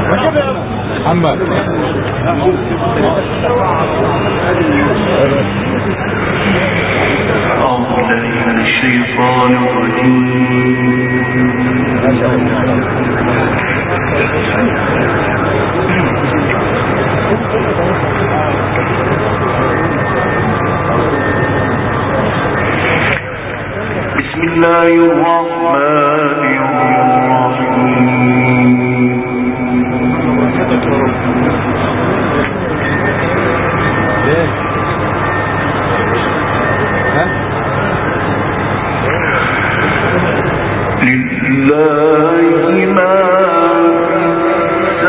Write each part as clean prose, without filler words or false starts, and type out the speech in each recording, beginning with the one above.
محمد من الشيطان الرجيم بسم الله الرحمن الرحيم لله ما في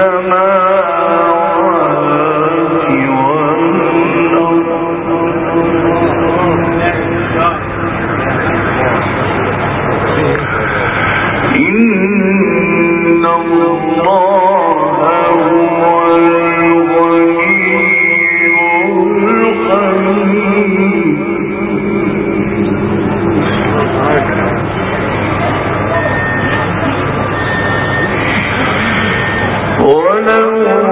السماوات والأرض إن الله هو الغني الحميد ولو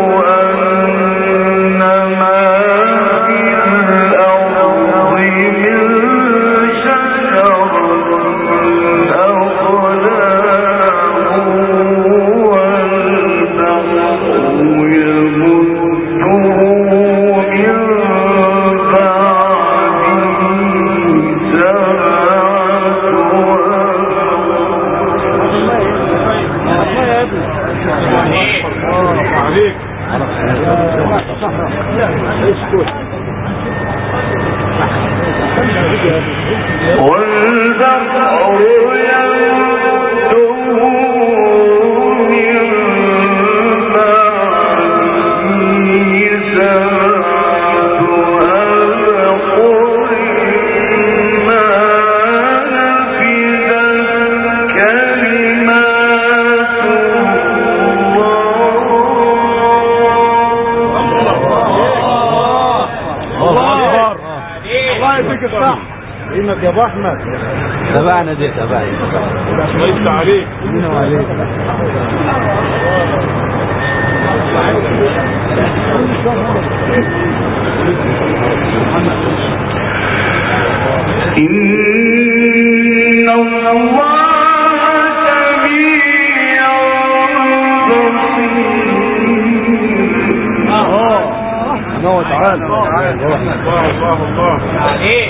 أن ما في الأرض من شجرة أقلام والبحر يمده من بعده عليك والبحر يمده من بعده سبعة أبحر ما نفدت كلمات صح انك يا ابو احمد تبعنا دي تبعنا ليس عليك مين عليك إن الله سميع بصير الله تعالى الله عليك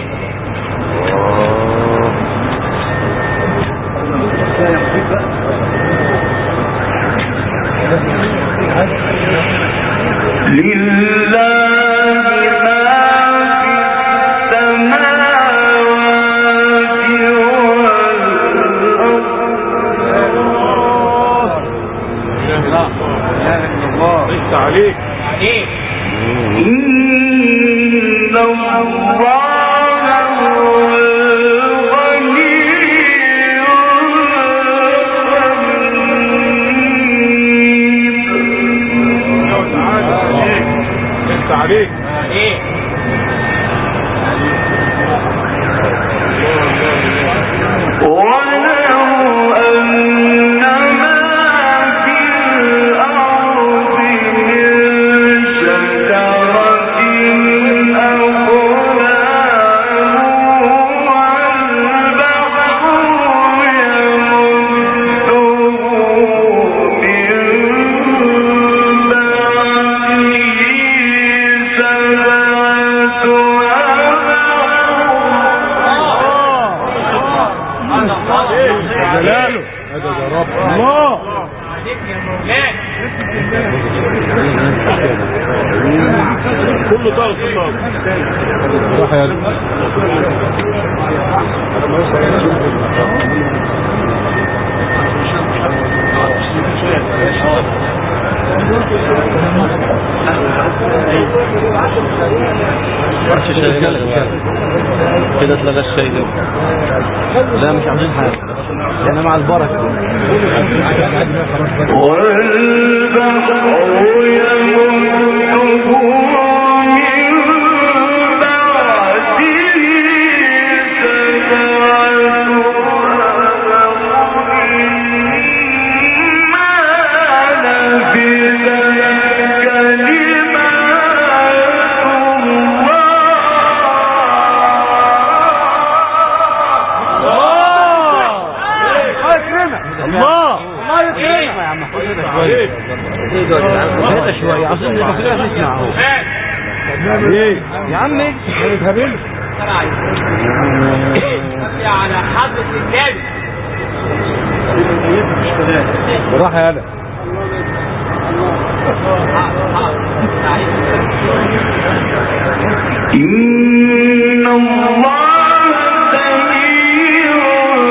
لله ما في السماوات والأرض ليس عليك إن الله عليك ولو أن ما في الأرض من شجرة أقلام والبحر يمده من جلاله هذا يا رب الله عليك يا مولانا كله ضغط الله صح يا كده اتلغى الشيء ده. لا مش عاوزين حاجه انا مع البركه. والبحر يمده من بعده سبعة عليك. هذا شوية أظن المفروض نسمعه ايه يا عمي هبل على حضرة النبي راح يا هلا إن الله سميع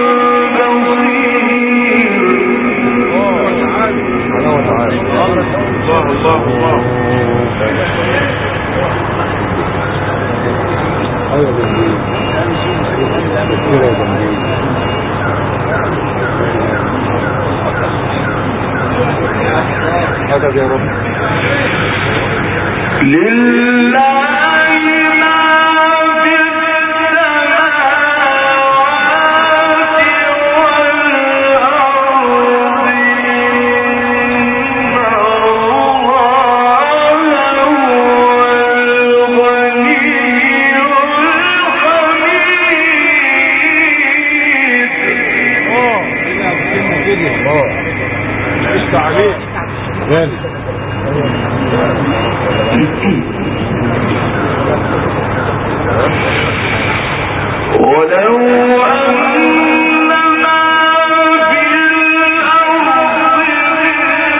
بصير. الله ايوه جميل هذا يا رب لله ما في السماوات والأرض إن الله هو الغني الحميد. قشطة عليك غالي ولو أن ما في الأرض من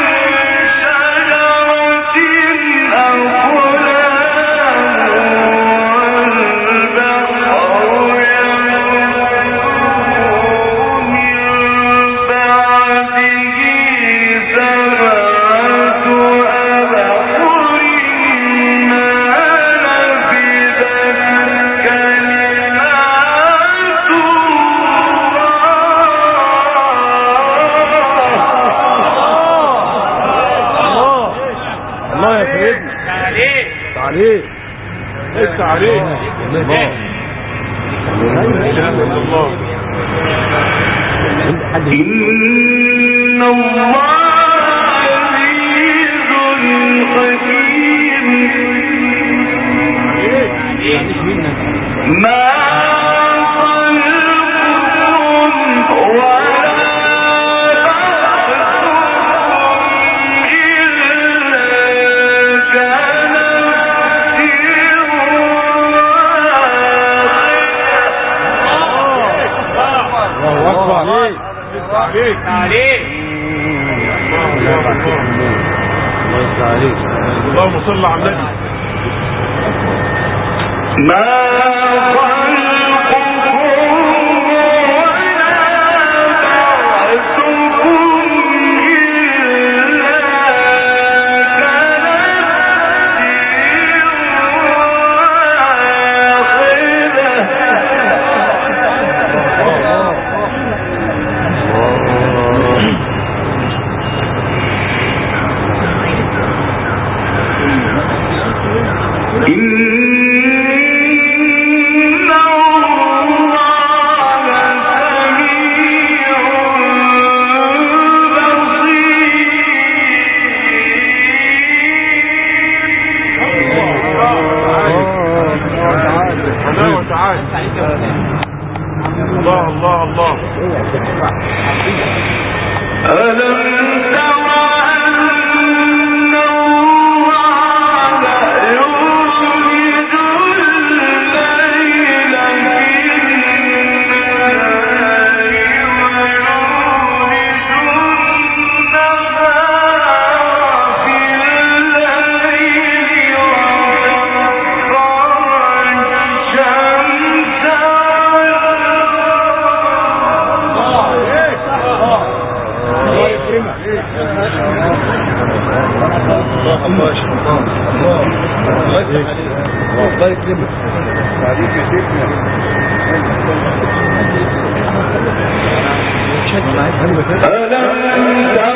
شجرة أقلام والبحر يمده من بعده سبعة أبحر ما نفدت كلمات الله يا سيدنا عليك عليك انت عليك الله الله إن الله عزيز حكيم. ما خلقكم ولا بعثكم إلا كنفس واحدة. الله اكبر عليك عليك عليك الله يفتح عليك اللهم صل على النبي ما خلقكم ولا بعثكم إلا الله الله الله ألم تر أن الله يولج الليل في النهار ويولج النهار في الليل وسخر الشمس الله يكرمك الله يكرمك عليك يا سيدنا ألم تر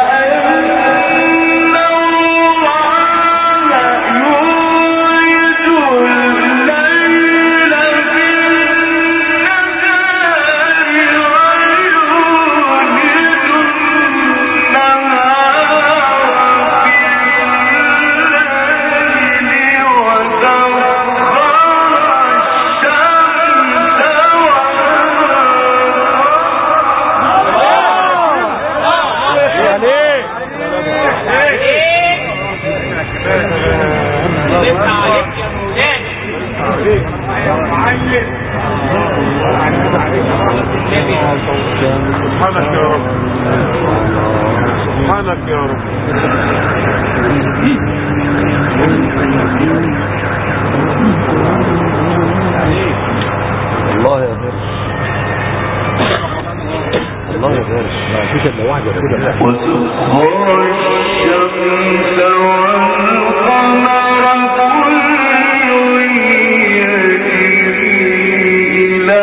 أن الله يولج الليل في النهار ويولج النهار في الليل وسخر الشمس والقمر الله يا باشا الله يا باشا ما فيش الا واحده كده وسخر الشمس والقمر كل يجري إلى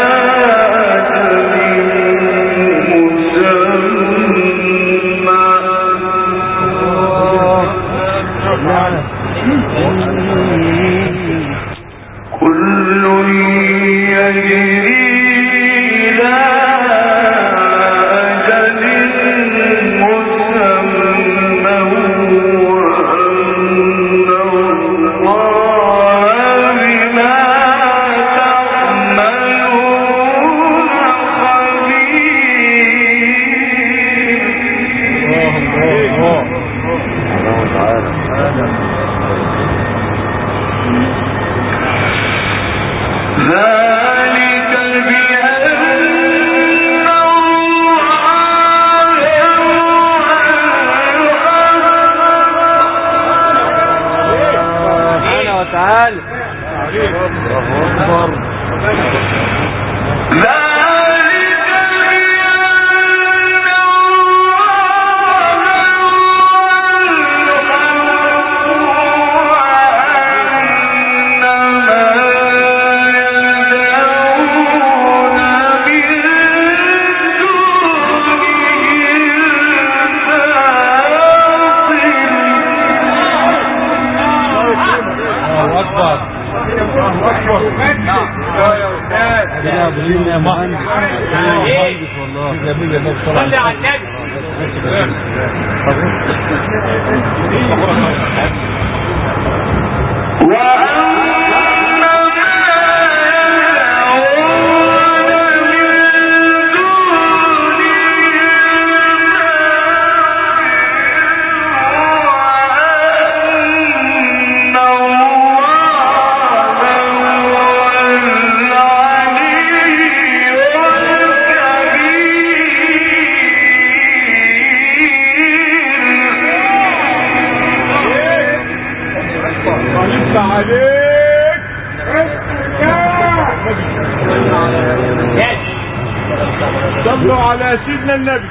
صلوا على سيدنا النبي.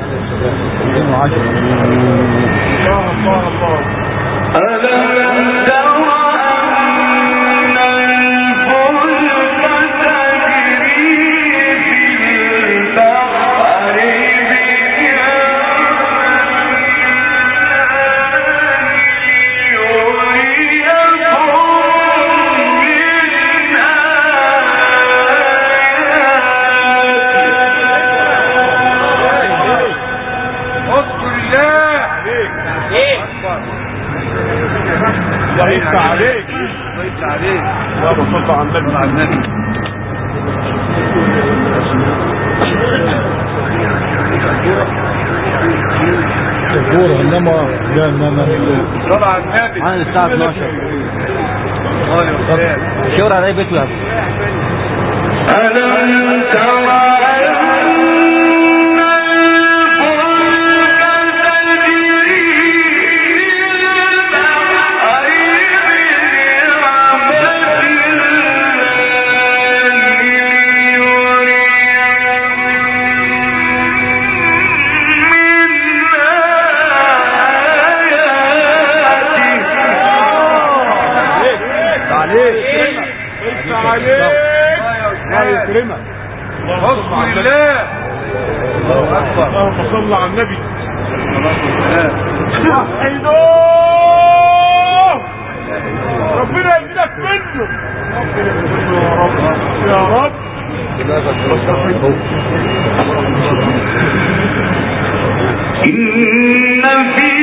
الله الله الله. ألم تر أن الفلك تجري في البحر ضيفت عليك ضيفت عليك. اللهم صل على النبي مع النبي. الكورة انما لا انما صل على النبي. عن الساعة 12 الشاور على اي بيت يا ابو. ألم تر يكرمك. بسم الله. الله اكبر. اللهم صل على النبي. ربنا يزيدك منه يا رب. إن في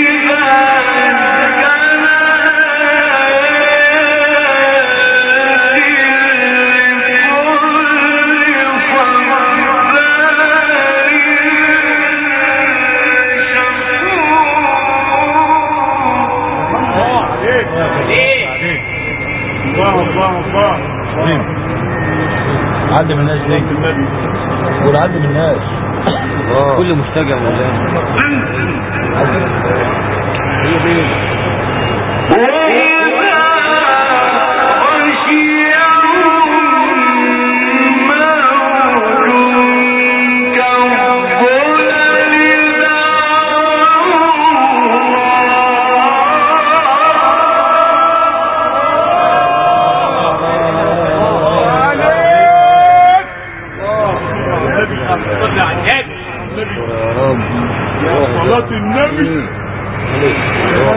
عدم الناس ليه؟ قول عدم الناس. كل مستجع والله. هي دي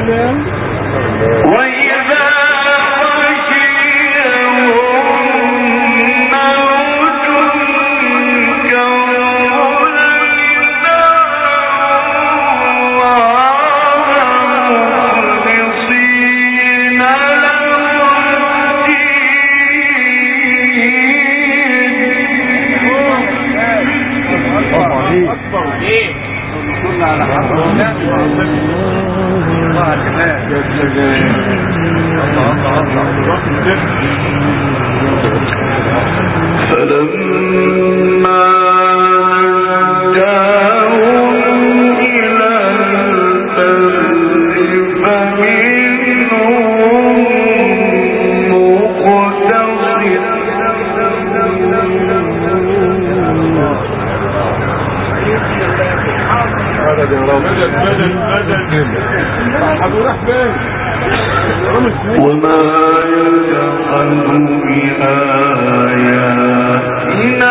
وما يجحد بآياتنا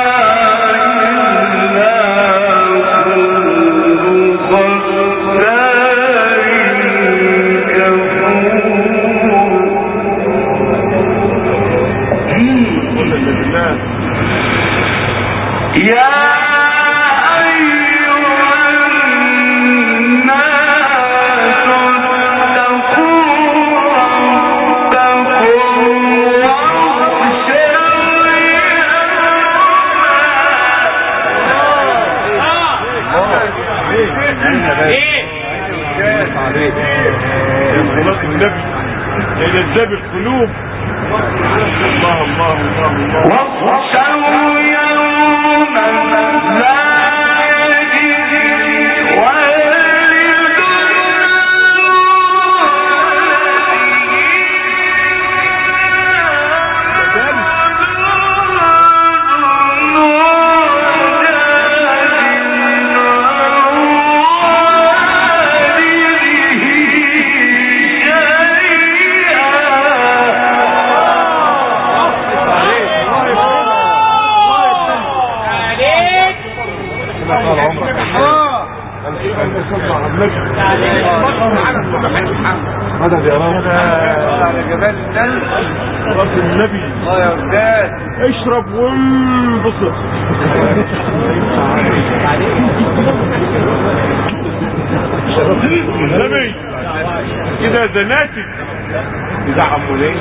يجذب القلوب. الله الله الله الله. واخشوا يوما لا يجزي والد مدد يا رب على جبال النل رب النبي. الله يا ولاد اشرب وانبسط. النبي كده زناتي يزعموا ليه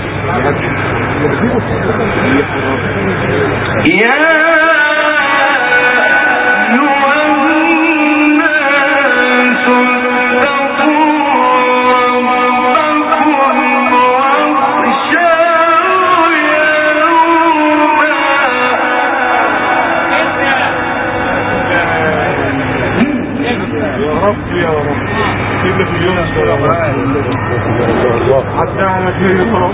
يا يا رب كده في يوم حتى على كده خلاص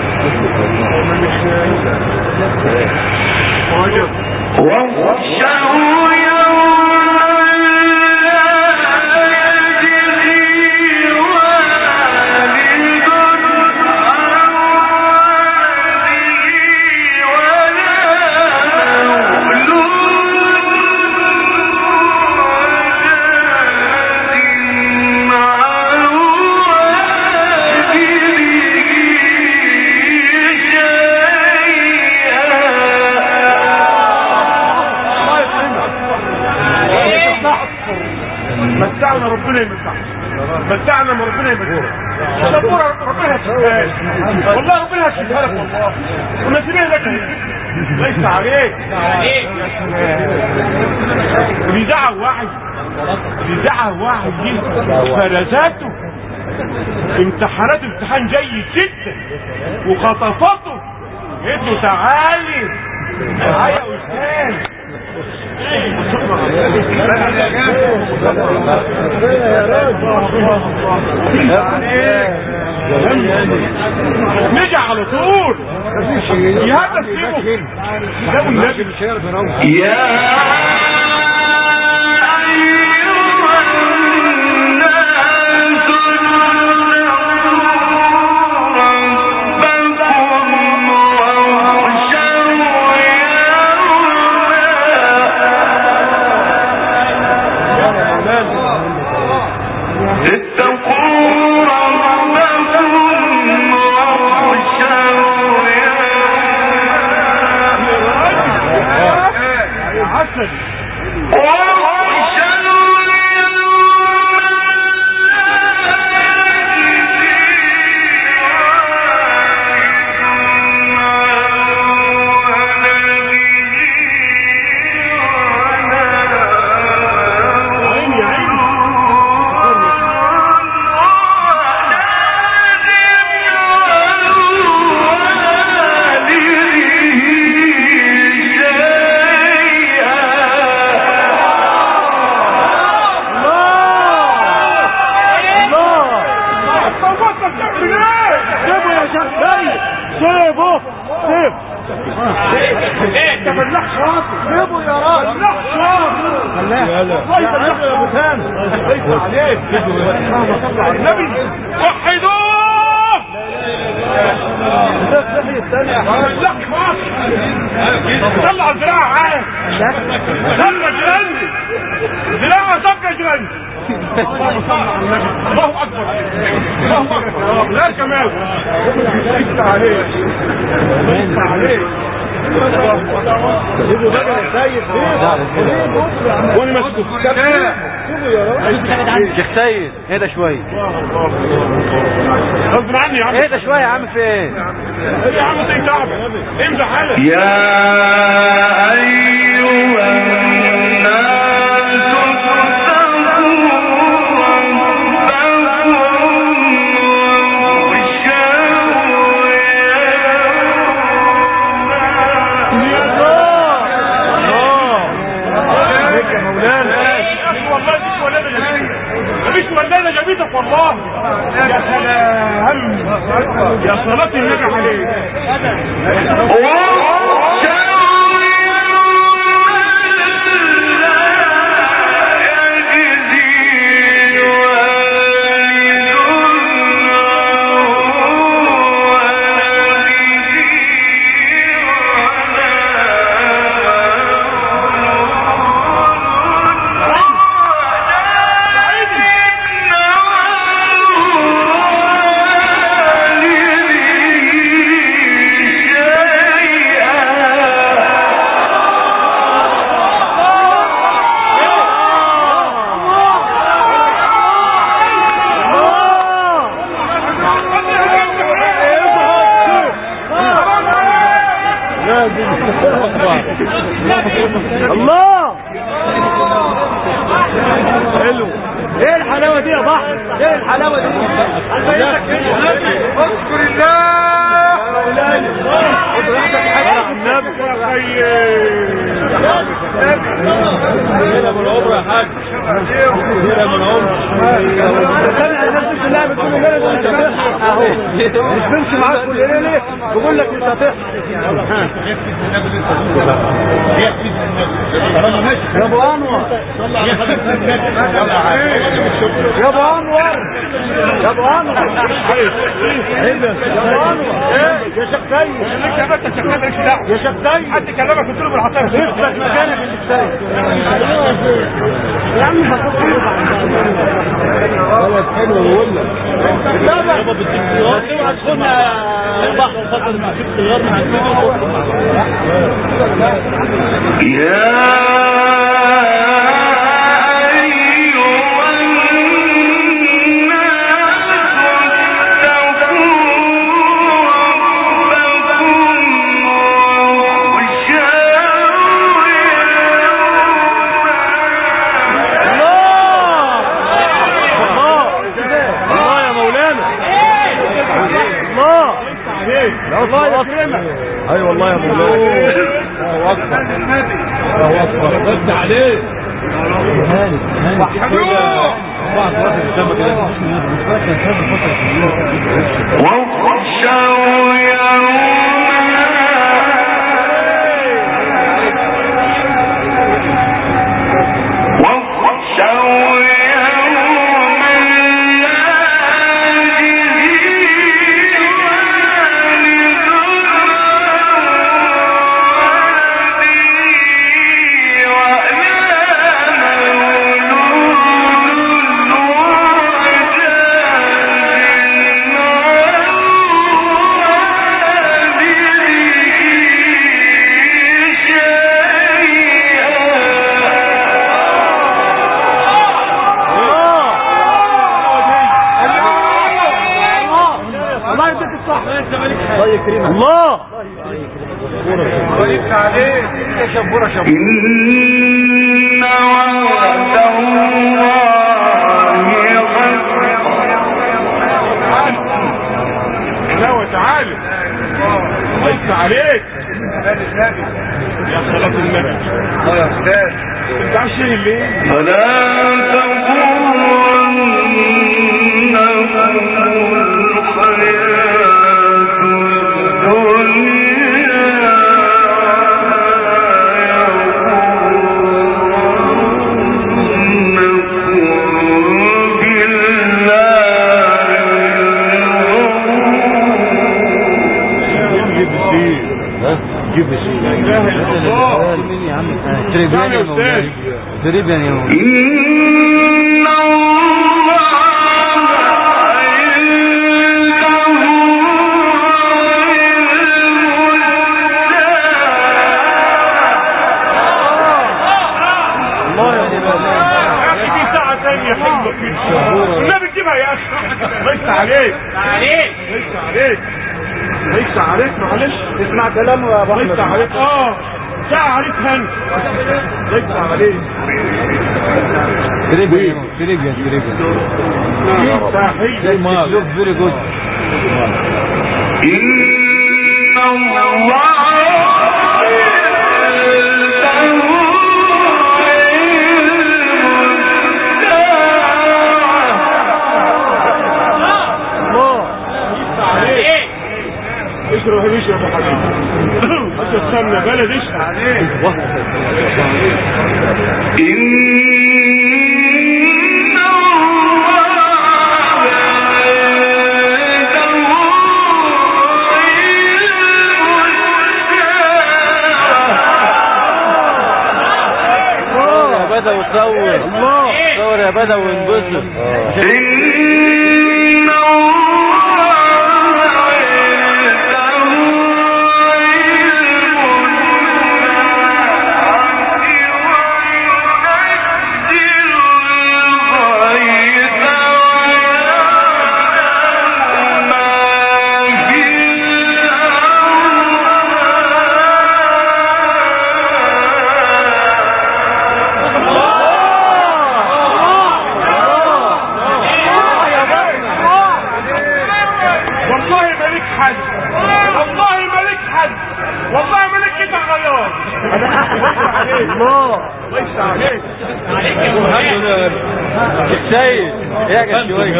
متعنا ربنا يمتعنا متعنا ما ربنا يمتعنا شبورة ربنا هتشفها والله ربنا هتشفها لك والله ونسيبها لك ليس عليك بيدعى واحد دي فرزاته امتحان جيد جدا وخطفته انتوا تعالي يا استاذ نجا على طول يا هذا سيبه ده النبي يا اتقوا سيبه سيب انت فلاح شاطر سيبه يا راجل فلاح شاطر والله فلاح يا ابو سامي ليس عليك النبي وحدوه فلاح مصر طلع الزراعة عام طلع جرندي زراعة طبقة جرندي الله اكبر الله اكبر لا كمال ليس عليك ليس عليك وانا مسكوت شيخ سيد اهدى شويه غصب عني يا عم اهدى شويه يا عم في ايه يا عم انت تعب امزح حالك يا ايها مش ولاده جابتك والله يا سلام يا صلاة النبي عليك الله حلو ايه الحلاوه دي يا بحر ايه الحلاوه دي اذكر الله النبي يا هنا من عمر يا حاج هنا من عمر لا بتقول لي اهو مش بمشي معاك كل ليله بقول لك مش هتحصل يا ابو انور يا ابو انور يا ابو انور يا شيخ سيد يا شيخ سيد حد كلمك قلت له بالعطيه اثبت مكانك يا شيخ سيد يا عم هتقول خلاص حلو بقول لك اوعى تدخلنا البحر فضل ما فيك خيار من الله يكرمك اي والله يا مولانا الله اكبر الله اكبر رد عليه هاني الله وليك عليه يا شبوره شبوره إن وعد الله تعالى وليك عليك يا صلاة النبي يا أستاذ انت عارف شيء ليه فلا تغرنكم الحياة جيب لا اله الا الله. مين يا عم؟ تريبيان يا مولاي، تريبيان يا مولاي. إن النبي تجيبها يا اخي. ليس عليك ليس عليك ليس عليك معلش. اسمع كلامه يا ابو ليس عليك. ساعة عليك هن. ليس عليك. تريبيان لوك فيري جود. إن الله اشرب يا ابو حبيبي. حتى السمنه بلد اشرب عليك. يا بدوي صور صور يا بدوي وانبسط. ليس عليك. سيد يا شويه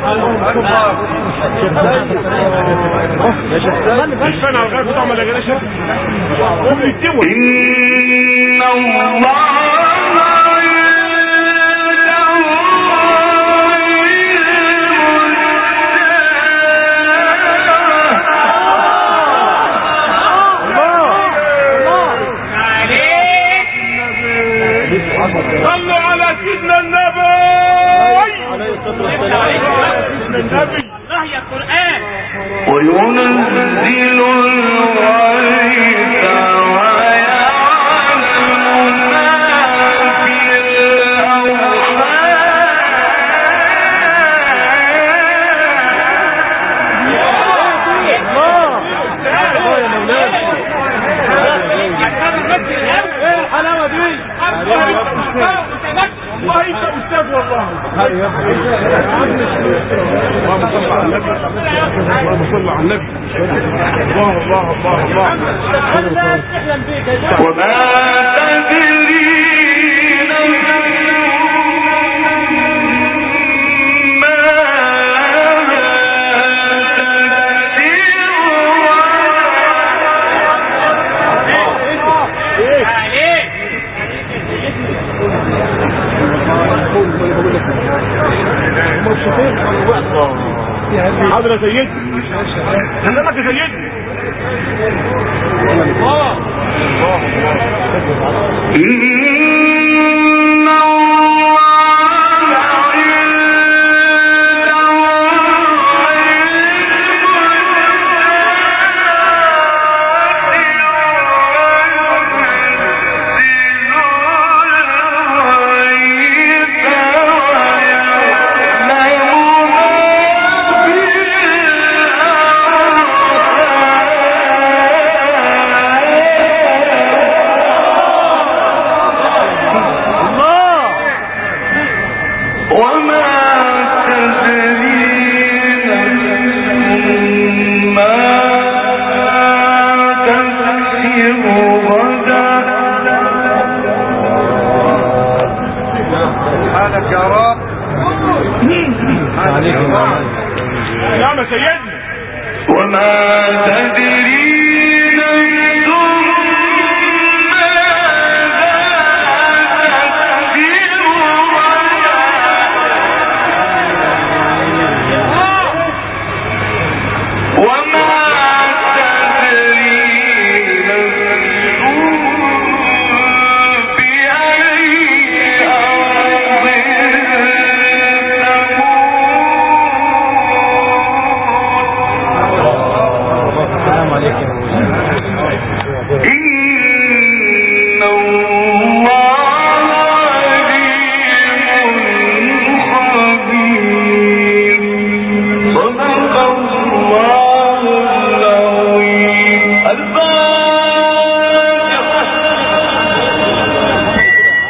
يا شيخ مش فاهم على الغرب طعم ولا جلاشه. إن الله صلوا على سيدنا النبي عليه الصلاة والسلام. النبي وهي القرآن وينزل الغيث ويعلم ما في الحلاوة دي. والله انت استاذ والله. اللهم صل على النبي. اللهم صل على النبي. الله الله الله الله. وما تدري حاضر يا سيدي. عندك يا سيدي. الله يا سيدنا. وما تدري